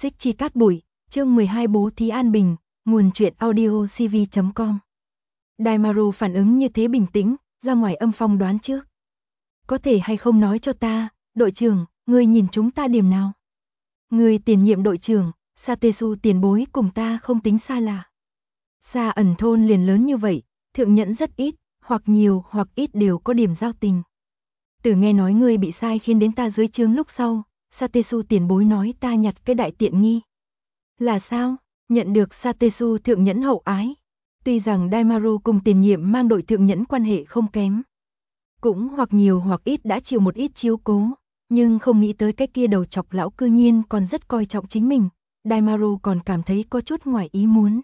Xích chi cát bụi, chương 12 bố thí an bình, nguồn truyện audio cv.com. Daimaru phản ứng như thế bình tĩnh, ra ngoài âm phong đoán trước. Có thể hay không nói cho ta, đội trưởng, ngươi nhìn chúng ta điểm nào? Ngươi tiền nhiệm đội trưởng, Satesu tiền bối cùng ta không tính xa lạ. Xa ẩn thôn liền lớn như vậy, thượng nhẫn rất ít, hoặc nhiều hoặc ít đều có điểm giao tình. Từ nghe nói ngươi bị sai khiến đến ta dưới trướng lúc sau, Satesu tiền bối nói ta nhặt cái đại tiện nghi. Là sao? Nhận được Satesu thượng nhẫn hậu ái. Tuy rằng Daimaru cùng tiền nhiệm mang đội thượng nhẫn quan hệ không kém. Cũng hoặc nhiều hoặc ít đã chịu một ít chiếu cố, nhưng không nghĩ tới cái kia đầu chọc lão cư nhiên còn rất coi trọng chính mình. Daimaru còn cảm thấy có chút ngoài ý muốn.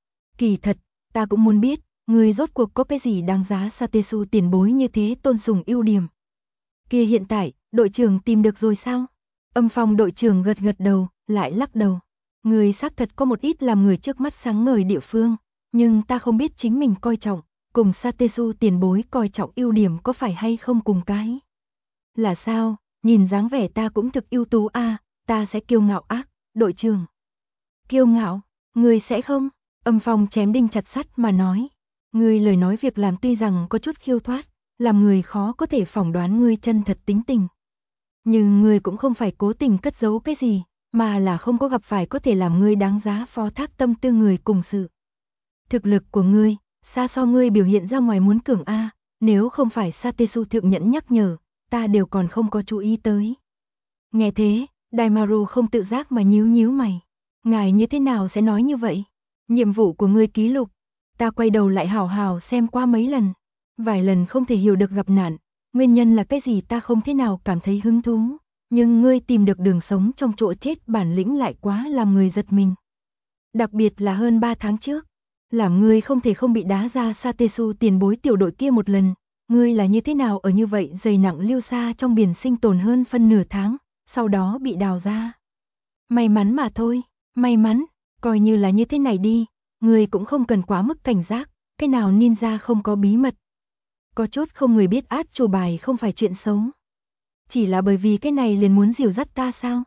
Kỳ thật, ta cũng muốn biết, người rốt cuộc có cái gì đáng giá Satesu tiền bối như thế tôn sùng ưu điểm. Kia hiện tại, đội trưởng tìm được rồi sao? Âm phong đội trưởng gật gật đầu, lại lắc đầu. Người xác thật có một ít làm người trước mắt sáng ngời địa phương, nhưng ta không biết chính mình coi trọng, cùng Satesu tiền bối coi trọng ưu điểm có phải hay không cùng cái. Là sao, nhìn dáng vẻ ta cũng thực ưu tú a, ta sẽ kiêu ngạo ác, đội trưởng. Kiêu ngạo, người sẽ không? Âm phong chém đinh chặt sắt mà nói. Người lời nói việc làm tuy rằng có chút khiêu thoát, làm người khó có thể phỏng đoán ngươi chân thật tính tình. Nhưng ngươi cũng không phải cố tình cất giấu cái gì, mà là không có gặp phải có thể làm ngươi đáng giá phó thác tâm tư người cùng sự. Thực lực của ngươi, xa so ngươi biểu hiện ra ngoài muốn cường a, nếu không phải Satesu thượng nhẫn nhắc nhở, ta đều còn không có chú ý tới. Nghe thế, Daimaru không tự giác mà nhíu nhíu mày. Ngài như thế nào sẽ nói như vậy? Nhiệm vụ của ngươi ký lục, ta quay đầu lại hào hào xem qua mấy lần. Vài lần không thể hiểu được gặp nạn, nguyên nhân là cái gì ta không thế nào cảm thấy hứng thú, nhưng ngươi tìm được đường sống trong chỗ chết bản lĩnh lại quá làm người giật mình. Đặc biệt là hơn 3 tháng trước, làm ngươi không thể không bị đá ra Satesu tiền bối tiểu đội kia một lần, ngươi là như thế nào ở như vậy dày nặng lưu xa trong biển sinh tồn hơn phân nửa tháng, sau đó bị đào ra. May mắn mà thôi, may mắn, coi như là như thế này đi, ngươi cũng không cần quá mức cảnh giác, cái nào ninja không có bí mật. Có chút không người biết át chủ bài không phải chuyện xấu. Chỉ là bởi vì cái này liền muốn dìu dắt ta sao?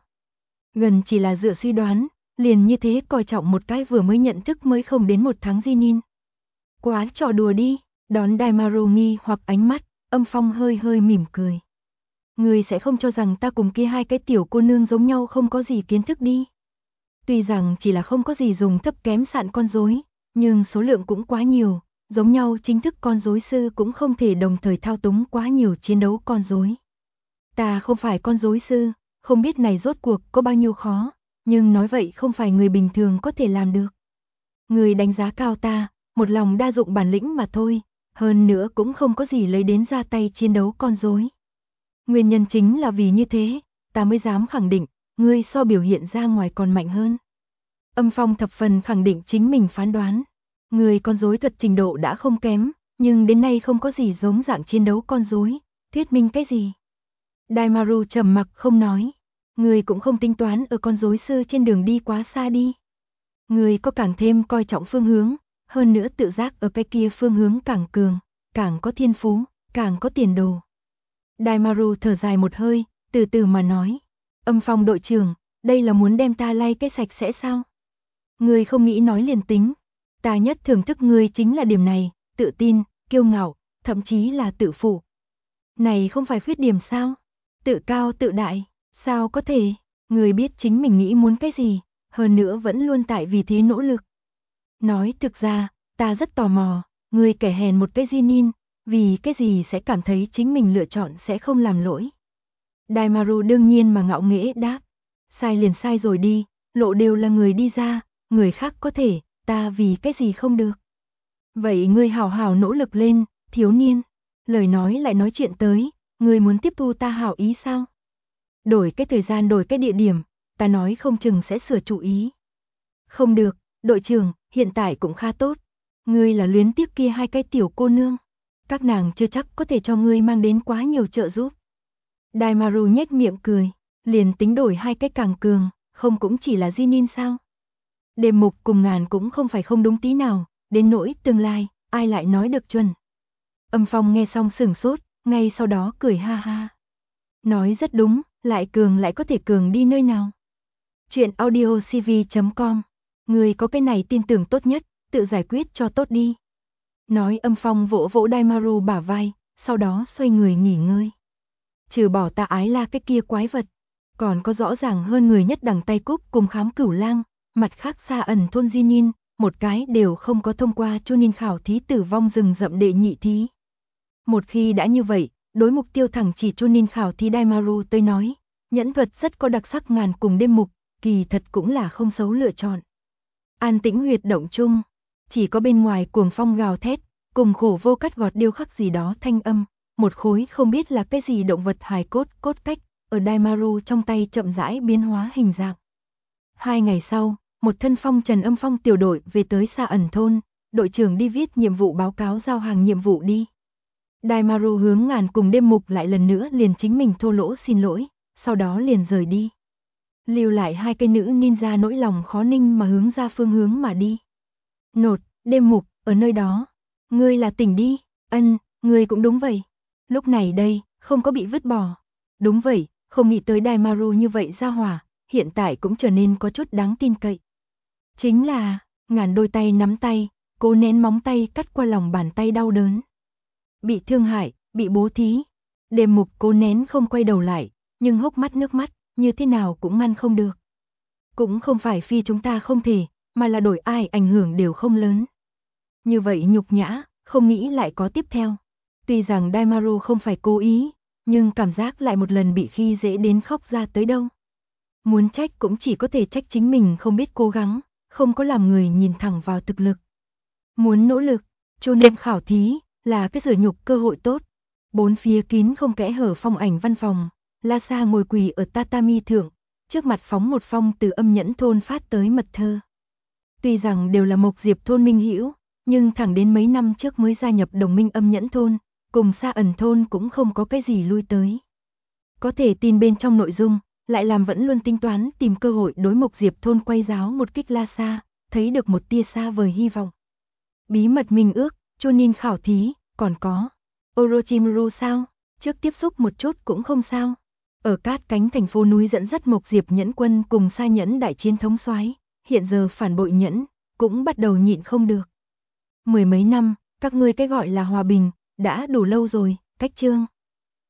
Gần chỉ là dựa suy đoán, liền như thế coi trọng một cái vừa mới nhận thức mới không đến 1 tháng Jinin. Quá trò đùa đi, đón Daimaru nghi hoặc ánh mắt, âm phong hơi hơi mỉm cười. Người sẽ không cho rằng ta cùng kia hai cái tiểu cô nương giống nhau không có gì kiến thức đi. Tuy rằng chỉ là không có gì dùng thấp kém sạn con rối, nhưng số lượng cũng quá nhiều. Giống nhau chính thức con rối sư cũng không thể đồng thời thao túng quá nhiều chiến đấu con rối. Ta không phải con rối sư, không biết này rốt cuộc có bao nhiêu khó, nhưng nói vậy không phải người bình thường có thể làm được. Người đánh giá cao ta, một lòng đa dụng bản lĩnh mà thôi, hơn nữa cũng không có gì lấy đến ra tay chiến đấu con rối. Nguyên nhân chính là vì như thế, ta mới dám khẳng định, ngươi so biểu hiện ra ngoài còn mạnh hơn. Âm phong thập phần khẳng định chính mình phán đoán. Người con rối thuật trình độ đã không kém, nhưng đến nay không có gì giống dạng chiến đấu con rối, thuyết minh cái gì? Daimaru trầm mặc không nói, người cũng không tính toán ở con rối sư trên đường đi quá xa đi. Người có càng thêm coi trọng phương hướng, hơn nữa tự giác ở cái kia phương hướng càng cường, càng có thiên phú, càng có tiền đồ. Daimaru thở dài một hơi, từ từ mà nói, âm phong đội trưởng, đây là muốn đem ta lay cái sạch sẽ sao? Người không nghĩ nói liền tính. Ta nhất thưởng thức ngươi chính là điểm này, tự tin, kiêu ngạo, thậm chí là tự phụ. Này không phải khuyết điểm sao? Tự cao tự đại, sao có thể? Ngươi biết chính mình nghĩ muốn cái gì, hơn nữa vẫn luôn tại vì thế nỗ lực. Nói thực ra, ta rất tò mò, ngươi kẻ hèn một cái Jinin, vì cái gì sẽ cảm thấy chính mình lựa chọn sẽ không làm lỗi. Daimaru đương nhiên mà ngạo nghễ đáp, sai liền sai rồi đi, lộ đều là người đi ra, người khác có thể, ta vì cái gì không được. Vậy ngươi hào hào nỗ lực lên, thiếu niên. Lời nói lại nói chuyện tới, ngươi muốn tiếp thu ta hảo ý sao? Đổi cái thời gian đổi cái địa điểm, ta nói không chừng sẽ sửa chủ ý. Không được, đội trưởng, hiện tại cũng khá tốt. Ngươi là luyến tiếc kia hai cái tiểu cô nương. Các nàng chưa chắc có thể cho ngươi mang đến quá nhiều trợ giúp. Daimaru nhếch miệng cười, liền tính đổi hai cái càng cường, không cũng chỉ là Jinin sao? Đêm mục cùng ngàn cũng không phải không đúng tí nào, đến nỗi tương lai, ai lại nói được chuẩn. Âm phong nghe xong sửng sốt, ngay sau đó cười ha ha. Nói rất đúng, lại cường lại có thể cường đi nơi nào. Chuyện audio cv.com. Người có cái này tin tưởng tốt nhất, tự giải quyết cho tốt đi. Nói Âm Phong vỗ vỗ Daimaru bả vai, sau đó xoay người nghỉ ngơi. Trừ bỏ ta ái la cái kia quái vật, còn có rõ ràng hơn người nhất đẳng tay cúp cùng khám cửu lang, mặt khác xa ẩn thôn Jinin, một cái đều không có thông qua Chunin khảo thí tử vong rừng rậm đệ nhị thí. Một khi đã như vậy, đối mục tiêu thẳng chỉ Chunin khảo thí Daimaru tới nói, nhẫn thuật rất có đặc sắc ngàn cùng đêm mục, kỳ thật cũng là không xấu lựa chọn. An tĩnh huyệt động chung, chỉ có bên ngoài cuồng phong gào thét, cùng khổ vô cắt gọt điêu khắc gì đó thanh âm, một khối không biết là cái gì động vật hài cốt cách, ở Daimaru trong tay chậm rãi biến hóa hình dạng. 2 ngày sau, một thân phong trần Âm Phong tiểu đội về tới xa ẩn thôn, đội trưởng đi viết nhiệm vụ báo cáo giao hàng nhiệm vụ đi. Daimaru hướng ngàn cùng đêm mục lại lần nữa liền chính mình thô lỗ xin lỗi, sau đó liền rời đi. Lưu lại hai cây nữ ninja nỗi lòng khó ninh mà hướng ra phương hướng mà đi. Nột, đêm mục, ở nơi đó. Ngươi là tỉnh đi, ngươi cũng đúng vậy. Lúc này đây, không có bị vứt bỏ. Đúng vậy, không nghĩ tới Daimaru như vậy ra hỏa, hiện tại cũng trở nên có chút đáng tin cậy. Chính là, ngàn đôi tay nắm tay, cố nén móng tay cắt qua lòng bàn tay đau đớn. Bị thương hại, bị bố thí. Đêm mục cố nén không quay đầu lại, nhưng hốc mắt nước mắt, như thế nào cũng ngăn không được. Cũng không phải phi chúng ta không thể, mà là đổi ai ảnh hưởng đều không lớn. Như vậy nhục nhã, không nghĩ lại có tiếp theo. Tuy rằng Daimaru không phải cố ý, nhưng cảm giác lại một lần bị khi dễ đến khóc ra tới đâu. Muốn trách cũng chỉ có thể trách chính mình không biết cố gắng, không có làm người nhìn thẳng vào thực lực. Muốn nỗ lực, cho nên khảo thí, là cái rửa nhục cơ hội tốt. Bốn phía kín không kẽ hở phong ảnh văn phòng, Lhasa ngồi quỳ ở tatami thượng, trước mặt phóng một phong từ Âm Nhẫn thôn phát tới mật thơ. Tuy rằng đều là Mộc Diệp thôn minh hữu, nhưng thẳng đến mấy năm trước mới gia nhập đồng minh Âm Nhẫn thôn, cùng xa ẩn thôn cũng không có cái gì lui tới. Có thể tin bên trong nội dung, lại làm vẫn luôn tính toán tìm cơ hội đối Mộc Diệp thôn quay giáo một kích Lhasa, thấy được một tia xa vời hy vọng. Bí mật minh ước, Chunin khảo thí, còn có Orochimaru sao? Trước tiếp xúc một chút cũng không sao. Ở cát cánh thành phố núi dẫn dắt Mộc Diệp nhẫn quân cùng Sa Nhẫn đại chiến thống soái, hiện giờ phản bội nhẫn, cũng bắt đầu nhịn không được. Mười mấy năm, các ngươi cái gọi là hòa bình, đã đủ lâu rồi, cách chương.